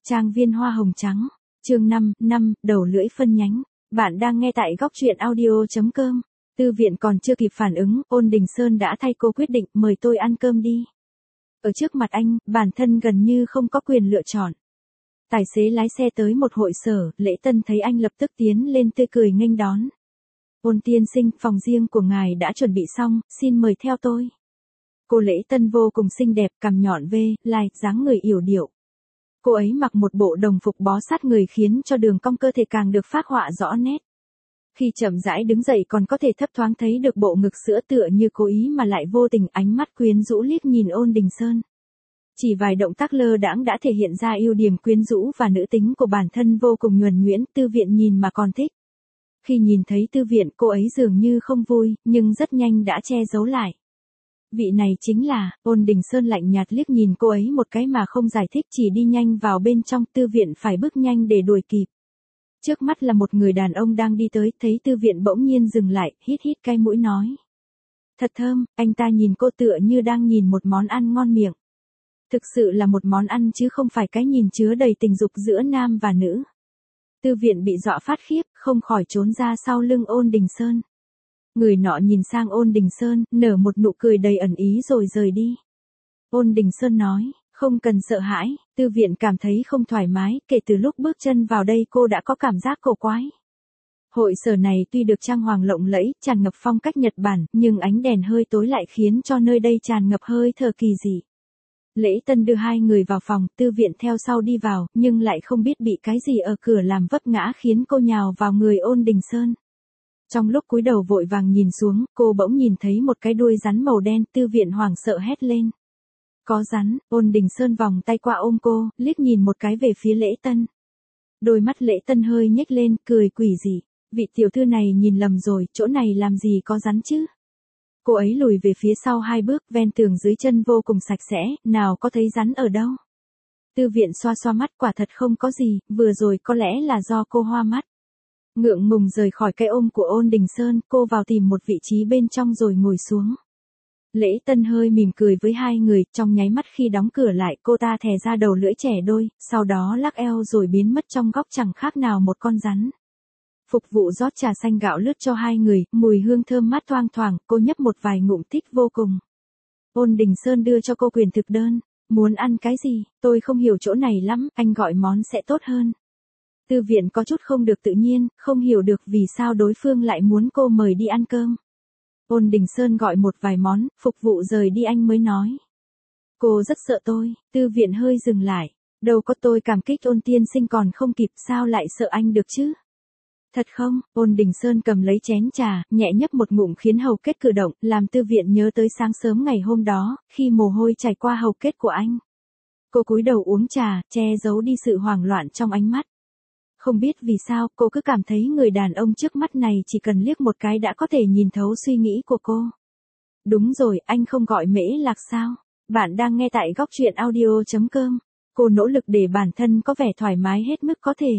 Trang viên hoa hồng trắng. Chương 5, đầu lưỡi phân nhánh. Bạn đang nghe tại góc truyện audio.com. Tư viện còn chưa kịp phản ứng, Ôn Đình Sơn đã thay cô quyết định mời tôi ăn cơm đi. Ở trước mặt anh, bản thân gần như không có quyền lựa chọn. Tài xế lái xe tới một hội sở, Lễ Tân thấy anh lập tức tiến lên tươi cười nghênh đón. Ôn tiên sinh, phòng riêng của ngài đã chuẩn bị xong, xin mời theo tôi. Cô Lễ Tân vô cùng xinh đẹp, cằm nhọn lai, dáng người yểu điệu. Cô ấy mặc một bộ đồng phục bó sát người khiến cho đường cong cơ thể càng được phác họa rõ nét. Khi chậm rãi đứng dậy còn có thể thấp thoáng thấy được bộ ngực sữa tựa như cố ý mà lại vô tình, ánh mắt quyến rũ liếc nhìn Ôn Đình Sơn. Chỉ vài động tác lơ đãng đã thể hiện ra ưu điểm quyến rũ và nữ tính của bản thân vô cùng nhuần nhuyễn, Tư Viện nhìn mà còn thích. Khi nhìn thấy Tư Viện, cô ấy dường như không vui, nhưng rất nhanh đã che giấu lại. Vị này chính là, Ôn Đình Sơn lạnh nhạt liếc nhìn cô ấy một cái mà không giải thích, chỉ đi nhanh vào bên trong. Tư Viện phải bước nhanh để đuổi kịp. Trước mắt là một người đàn ông đang đi tới, thấy Tư Viện bỗng nhiên dừng lại, hít cái mũi nói. Thật thơm, anh ta nhìn cô tựa như đang nhìn một món ăn ngon miệng. Thực sự là một món ăn chứ không phải cái nhìn chứa đầy tình dục giữa nam và nữ. Tư Viện bị dọa phát khiếp, không khỏi trốn ra sau lưng Ôn Đình Sơn. Người nọ nhìn sang Ôn Đình Sơn, nở một nụ cười đầy ẩn ý rồi rời đi. Ôn Đình Sơn nói, không cần sợ hãi. Tư Viện cảm thấy không thoải mái, kể từ lúc bước chân vào đây cô đã có cảm giác cổ quái. Hội sở này tuy được trang hoàng lộng lẫy, tràn ngập phong cách Nhật Bản, nhưng ánh đèn hơi tối lại khiến cho nơi đây tràn ngập hơi thở kỳ dị. Lễ Tân đưa hai người vào phòng, Tư Viện theo sau đi vào, nhưng lại không biết bị cái gì ở cửa làm vấp ngã khiến cô nhào vào người Ôn Đình Sơn. Trong lúc cúi đầu vội vàng nhìn xuống, cô bỗng nhìn thấy một cái đuôi rắn màu đen, Tư Viện hoảng sợ hét lên. Có rắn. Ôn Đình Sơn vòng tay qua ôm cô, liếc nhìn một cái về phía Lễ Tân. Đôi mắt Lễ Tân hơi nhếch lên, cười quỷ dị. Vị tiểu thư này nhìn lầm rồi, chỗ này làm gì có rắn chứ? Cô ấy lùi về phía sau hai bước, ven tường dưới chân vô cùng sạch sẽ, nào có thấy rắn ở đâu. Tư Viện xoa xoa mắt, quả thật không có gì, vừa rồi có lẽ là do cô hoa mắt. Ngượng ngùng rời khỏi cái ôm của Ôn Đình Sơn, cô vào tìm một vị trí bên trong rồi ngồi xuống. Lễ Tân hơi mỉm cười với hai người, trong nháy mắt khi đóng cửa lại cô ta thè ra đầu lưỡi trẻ đôi, sau đó lắc eo rồi biến mất trong góc chẳng khác nào một con rắn. Phục vụ rót trà xanh gạo lướt cho hai người, mùi hương thơm mát thoang thoảng, cô nhấp một vài ngụm thích vô cùng. Ôn Đình Sơn đưa cho cô quyển thực đơn. Muốn ăn cái gì, tôi không hiểu chỗ này lắm, anh gọi món sẽ tốt hơn. Tư Viện có chút không được tự nhiên, không hiểu được vì sao đối phương lại muốn cô mời đi ăn cơm. Ôn Đình Sơn gọi một vài món, phục vụ rời đi anh mới nói. Cô rất sợ tôi. Tư Viện hơi dừng lại. Đâu có, tôi cảm kích Ôn tiên sinh còn không kịp, sao lại sợ anh được chứ? Thật không? Ôn Đình Sơn cầm lấy chén trà, nhẹ nhấp một ngụm khiến hầu kết cử động, làm Tư Viện nhớ tới sáng sớm ngày hôm đó, khi mồ hôi chảy qua hầu kết của anh. Cô cúi đầu uống trà, che giấu đi sự hoảng loạn trong ánh mắt. Không biết vì sao, cô cứ cảm thấy người đàn ông trước mắt này chỉ cần liếc một cái đã có thể nhìn thấu suy nghĩ của cô. Đúng rồi, anh không gọi Mễ Lạc sao? Bạn đang nghe tại góc truyện audio.com. Cô nỗ lực để bản thân có vẻ thoải mái hết mức có thể.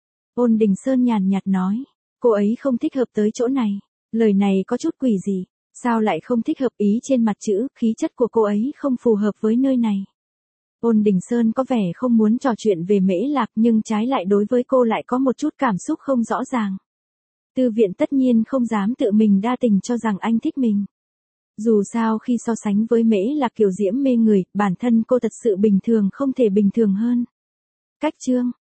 Ôn Đình Sơn nhàn nhạt nói, cô ấy không thích hợp tới chỗ này. Lời này có chút quỷ dị, sao lại không thích hợp, ý trên mặt chữ, khí chất của cô ấy không phù hợp với nơi này. Ôn Đình Sơn có vẻ không muốn trò chuyện về Mễ Lạc nhưng trái lại đối với cô lại có một chút cảm xúc không rõ ràng. Tư Viện tất nhiên không dám tự mình đa tình cho rằng anh thích mình. Dù sao khi so sánh với Mễ Lạc kiểu diễm mê người, bản thân cô thật sự bình thường không thể bình thường hơn. Cách chương,